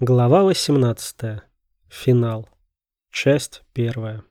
Глава 18. Финал. Часть 1.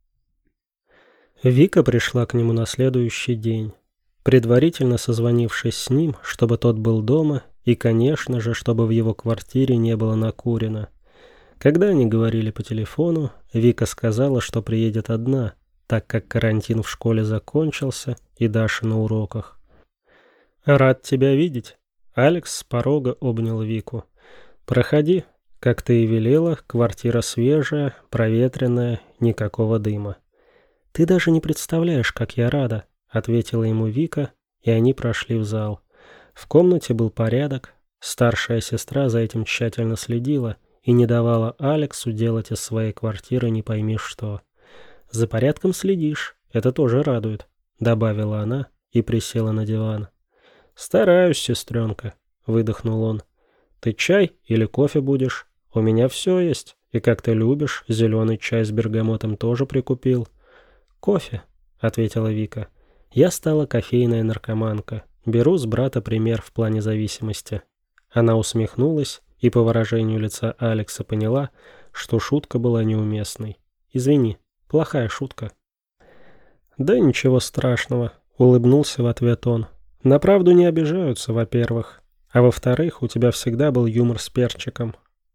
Вика пришла к нему на следующий день, предварительно созвонившись с ним, чтобы тот был дома, и, конечно же, чтобы в его квартире не было накурено. Когда они говорили по телефону, Вика сказала, что приедет одна, так как карантин в школе закончился и Даша на уроках. «Рад тебя видеть», — Алекс с порога обнял Вику. «Проходи, как ты и велела, квартира свежая, проветренная, никакого дыма». «Ты даже не представляешь, как я рада», — ответила ему Вика, и они прошли в зал. В комнате был порядок, старшая сестра за этим тщательно следила и не давала Алексу делать из своей квартиры не пойми что. «За порядком следишь, это тоже радует», — добавила она и присела на диван. «Стараюсь, сестренка», — выдохнул он. «Ты чай или кофе будешь? У меня все есть. И как ты любишь, зеленый чай с бергамотом тоже прикупил». «Кофе», — ответила Вика. «Я стала кофейная наркоманка. Беру с брата пример в плане зависимости». Она усмехнулась и по выражению лица Алекса поняла, что шутка была неуместной. «Извини, плохая шутка». «Да ничего страшного», — улыбнулся в ответ он. «На правду не обижаются, во-первых. А во-вторых, у тебя всегда был юмор с перчиком».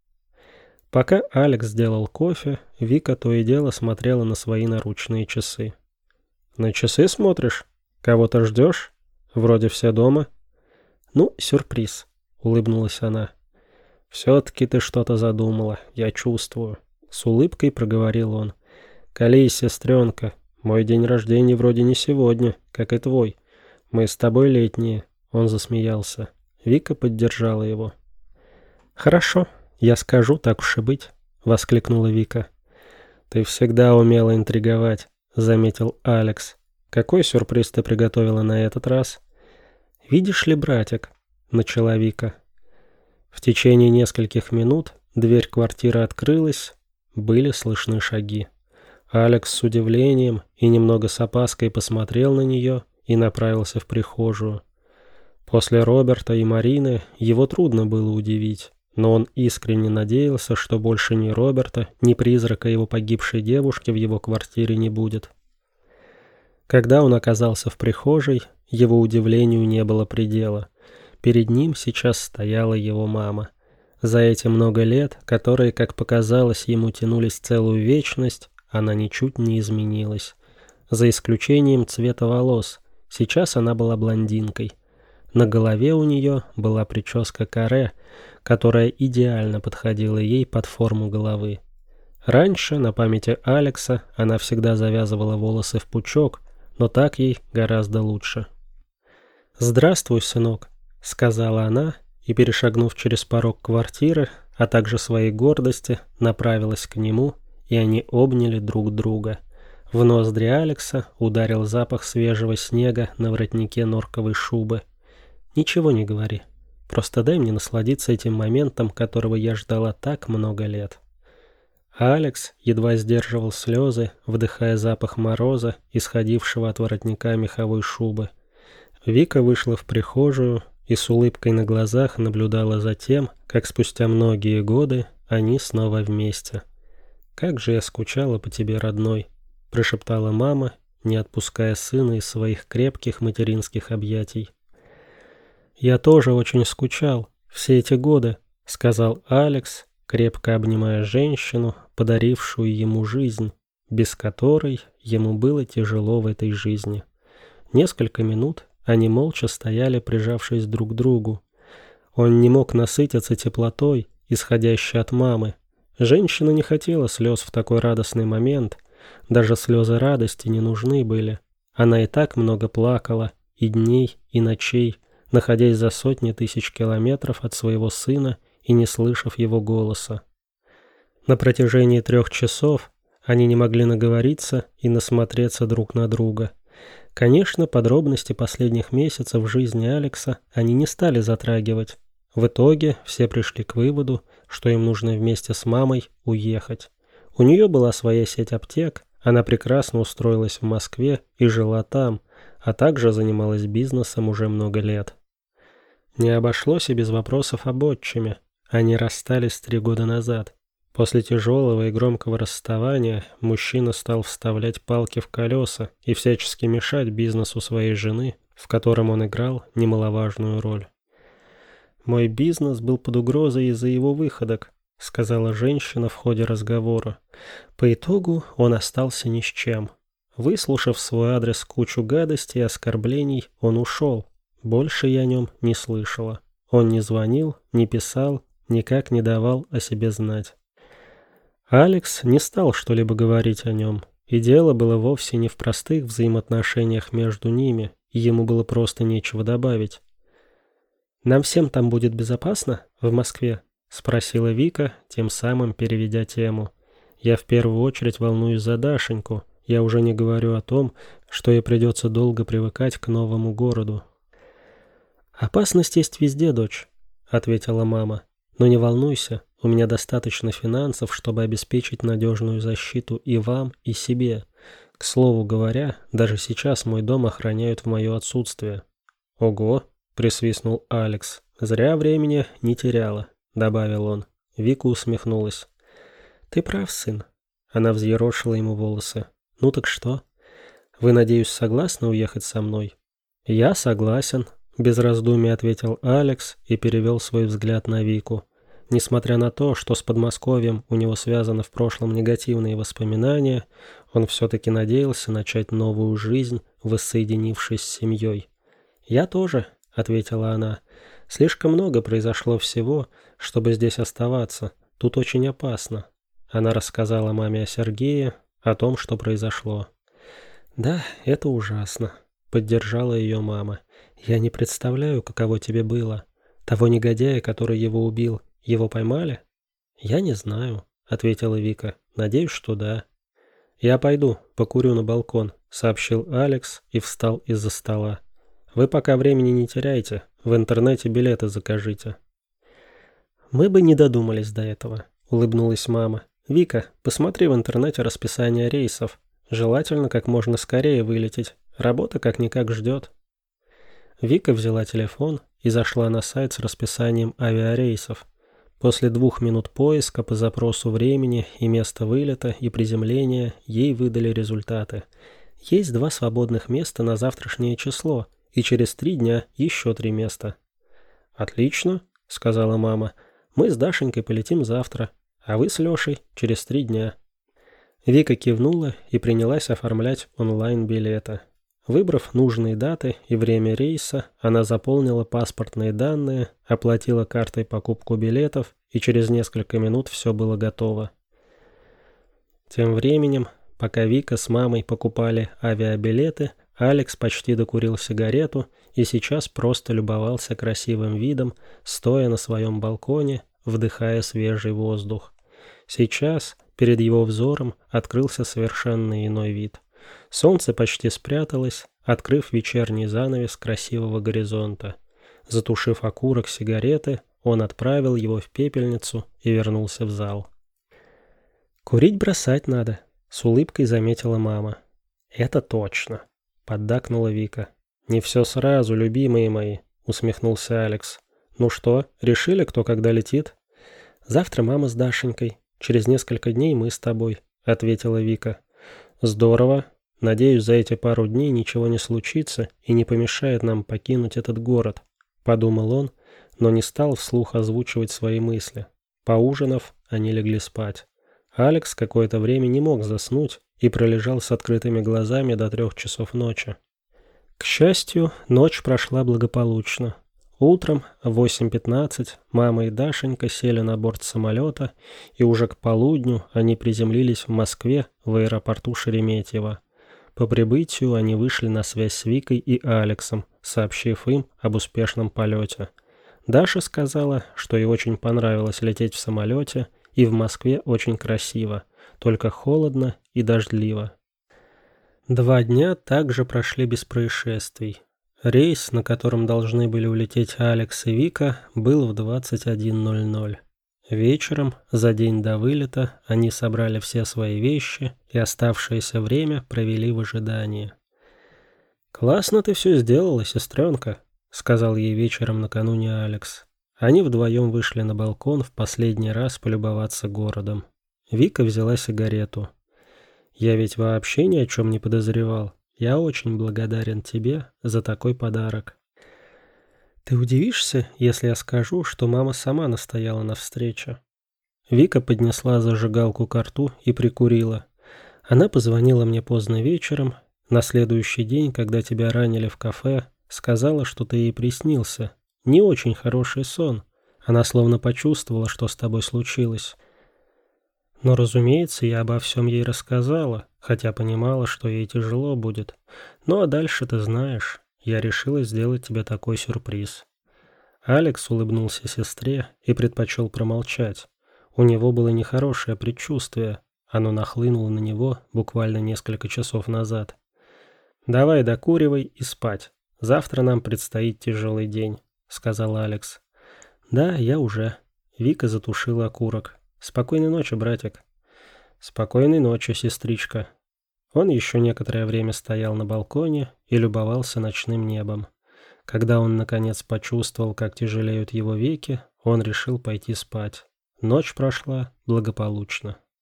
Пока Алекс делал кофе, Вика то и дело смотрела на свои наручные часы. «На часы смотришь? Кого-то ждешь? Вроде все дома». «Ну, сюрприз», — улыбнулась она. «Все-таки ты что-то задумала, я чувствую», — с улыбкой проговорил он. «Колись, сестренка, мой день рождения вроде не сегодня, как и твой. Мы с тобой летние», — он засмеялся. Вика поддержала его. «Хорошо, я скажу, так уж и быть», — воскликнула Вика. «Ты всегда умела интриговать», — заметил Алекс. «Какой сюрприз ты приготовила на этот раз?» «Видишь ли, братик», — начала Вика. В течение нескольких минут дверь квартиры открылась, были слышны шаги. Алекс с удивлением и немного с опаской посмотрел на нее и направился в прихожую. После Роберта и Марины его трудно было удивить, но он искренне надеялся, что больше ни Роберта, ни призрака его погибшей девушки в его квартире не будет. Когда он оказался в прихожей, его удивлению не было предела. Перед ним сейчас стояла его мама. За эти много лет, которые, как показалось, ему тянулись целую вечность, она ничуть не изменилась. За исключением цвета волос, сейчас она была блондинкой. На голове у нее была прическа каре, которая идеально подходила ей под форму головы. Раньше, на памяти Алекса, она всегда завязывала волосы в пучок, но так ей гораздо лучше. «Здравствуй, сынок», — сказала она, и, перешагнув через порог квартиры, а также своей гордости, направилась к нему, и они обняли друг друга. В ноздри Алекса ударил запах свежего снега на воротнике норковой шубы. «Ничего не говори. Просто дай мне насладиться этим моментом, которого я ждала так много лет». Алекс едва сдерживал слезы, вдыхая запах мороза, исходившего от воротника меховой шубы. Вика вышла в прихожую и с улыбкой на глазах наблюдала за тем, как спустя многие годы они снова вместе. «Как же я скучала по тебе, родной», — прошептала мама, не отпуская сына из своих крепких материнских объятий. «Я тоже очень скучал все эти годы», — сказал Алекс, крепко обнимая женщину, подарившую ему жизнь, без которой ему было тяжело в этой жизни. Несколько минут они молча стояли, прижавшись друг к другу. Он не мог насытиться теплотой, исходящей от мамы. Женщина не хотела слез в такой радостный момент, даже слезы радости не нужны были. Она и так много плакала, и дней, и ночей, находясь за сотни тысяч километров от своего сына и не слышав его голоса. На протяжении 3 часов они не могли наговориться и насмотреться друг на друга. Конечно, подробности последних месяцев жизни Алекса они не стали затрагивать. В итоге все пришли к выводу, что им нужно вместе с мамой уехать. У нее была своя сеть аптек, она прекрасно устроилась в Москве и жила там, а также занималась бизнесом уже много лет. Не обошлось и без вопросов об отчиме. Они расстались 3 года назад. После тяжелого и громкого расставания мужчина стал вставлять палки в колеса и всячески мешать бизнесу своей жены, в котором он играл немаловажную роль. «Мой бизнес был под угрозой из-за его выходок», — сказала женщина в ходе разговора. «По итогу он остался ни с чем. Выслушав в свой адрес кучу гадостей и оскорблений, он ушел. Больше я о нем не слышала. Он не звонил, не писал, никак не давал о себе знать». Алекс не стал что-либо говорить о нем, и дело было вовсе не в простых взаимоотношениях между ними, и ему было просто нечего добавить. «Нам всем там будет безопасно, в Москве?» — спросила Вика, тем самым переведя тему. «Я в первую очередь волнуюсь за Дашеньку, я уже не говорю о том, что ей придется долго привыкать к новому городу». «Опасность есть везде, дочь», — ответила мама. «Но не волнуйся, у меня достаточно финансов, чтобы обеспечить надежную защиту и вам, и себе. К слову говоря, даже сейчас мой дом охраняют в мое отсутствие». «Ого!» — присвистнул Алекс. «Зря времени не теряла», — добавил он. Вика усмехнулась. «Ты прав, сын». Она взъерошила ему волосы. «Ну так что? Вы, надеюсь, согласны уехать со мной?» «Я согласен», — без раздумий ответил Алекс и перевел свой взгляд на Вику. Несмотря на то, что с Подмосковьем у него связаны в прошлом негативные воспоминания, он все-таки надеялся начать новую жизнь, воссоединившись с семьей. «Я тоже», — ответила она. «Слишком много произошло всего, чтобы здесь оставаться. Тут очень опасно». Она рассказала маме о Сергее, о том, что произошло. «Да, это ужасно», — поддержала ее мама. «Я не представляю, каково тебе было. Того негодяя, который его убил, его поймали?» «Я не знаю», — ответила Вика. «Надеюсь, что да». «Я пойду, покурю на балкон», — сообщил Алекс и встал из-за стола. «Вы пока времени не теряйте, в интернете билеты закажите». «Мы бы не додумались до этого», — улыбнулась мама. «Вика, посмотри в интернете расписание рейсов. Желательно как можно скорее вылететь. Работа как-никак ждет». Вика взяла телефон и зашла на сайт с расписанием авиарейсов. После 2 минут поиска по запросу времени и места вылета и приземления ей выдали результаты. Есть 2 свободных места на завтрашнее число, и через 3 дня еще 3 места. «Отлично», — сказала мама. «Мы с Дашенькой полетим завтра, а вы с Лешей через 3 дня». Вика кивнула и принялась оформлять онлайн-билеты. Выбрав нужные даты и время рейса, она заполнила паспортные данные, оплатила картой покупку билетов, и через несколько минут все было готово. Тем временем, пока Вика с мамой покупали авиабилеты, Алекс почти докурил сигарету и сейчас просто любовался красивым видом, стоя на своем балконе, вдыхая свежий воздух. Сейчас перед его взором открылся совершенно иной вид. Солнце почти спряталось, открыв вечерний занавес красивого горизонта. Затушив окурок сигареты, он отправил его в пепельницу и вернулся в зал. «Курить бросать надо», — с улыбкой заметила мама. «Это точно», — поддакнула Вика. «Не все сразу, любимые мои», — усмехнулся Алекс. «Ну что, решили, кто когда летит?» «Завтра мама с Дашенькой. Через несколько дней мы с тобой», — ответила Вика. «Здорово. Надеюсь, за эти пару дней ничего не случится и не помешает нам покинуть этот город», — подумал он, но не стал вслух озвучивать свои мысли. Поужинав, они легли спать. Алекс какое-то время не мог заснуть и пролежал с открытыми глазами до 3 часов ночи. К счастью, ночь прошла благополучно. Утром в 8:15 мама и Дашенька сели на борт самолета, и уже к полудню они приземлились в Москве в аэропорту Шереметьево. По прибытию они вышли на связь с Викой и Алексом, сообщив им об успешном полете. Даша сказала, что ей очень понравилось лететь в самолете, и в Москве очень красиво, только холодно и дождливо. 2 дня также прошли без происшествий. Рейс, на котором должны были улететь Алекс и Вика, был в 21:00. Вечером, за день до вылета, они собрали все свои вещи и оставшееся время провели в ожидании. «Классно ты все сделала, сестренка», — сказал ей вечером накануне Алекс. Они вдвоем вышли на балкон в последний раз полюбоваться городом. Вика взяла сигарету. «Я ведь вообще ни о чем не подозревал. Я очень благодарен тебе за такой подарок». «Ты удивишься, если я скажу, что мама сама настояла на встрече?» Вика поднесла зажигалку ко рту и прикурила. «Она позвонила мне поздно вечером, на следующий день, когда тебя ранили в кафе, сказала, что ты ей приснился. Не очень хороший сон. Она словно почувствовала, что с тобой случилось. Но, разумеется, я обо всем ей рассказала, хотя понимала, что ей тяжело будет. Ну а дальше ты знаешь, я решила сделать тебе такой сюрприз». Алекс улыбнулся сестре и предпочел промолчать. У него было нехорошее предчувствие. Оно нахлынуло на него буквально несколько часов назад. «Давай докуривай и спать. Завтра нам предстоит тяжелый день», — сказал Алекс. «Да, я уже». Вика затушила окурок. «Спокойной ночи, братик». «Спокойной ночи, сестричка». Он еще некоторое время стоял на балконе и любовался ночным небом. Когда он, наконец, почувствовал, как тяжелеют его веки, он решил пойти спать. Ночь прошла благополучно.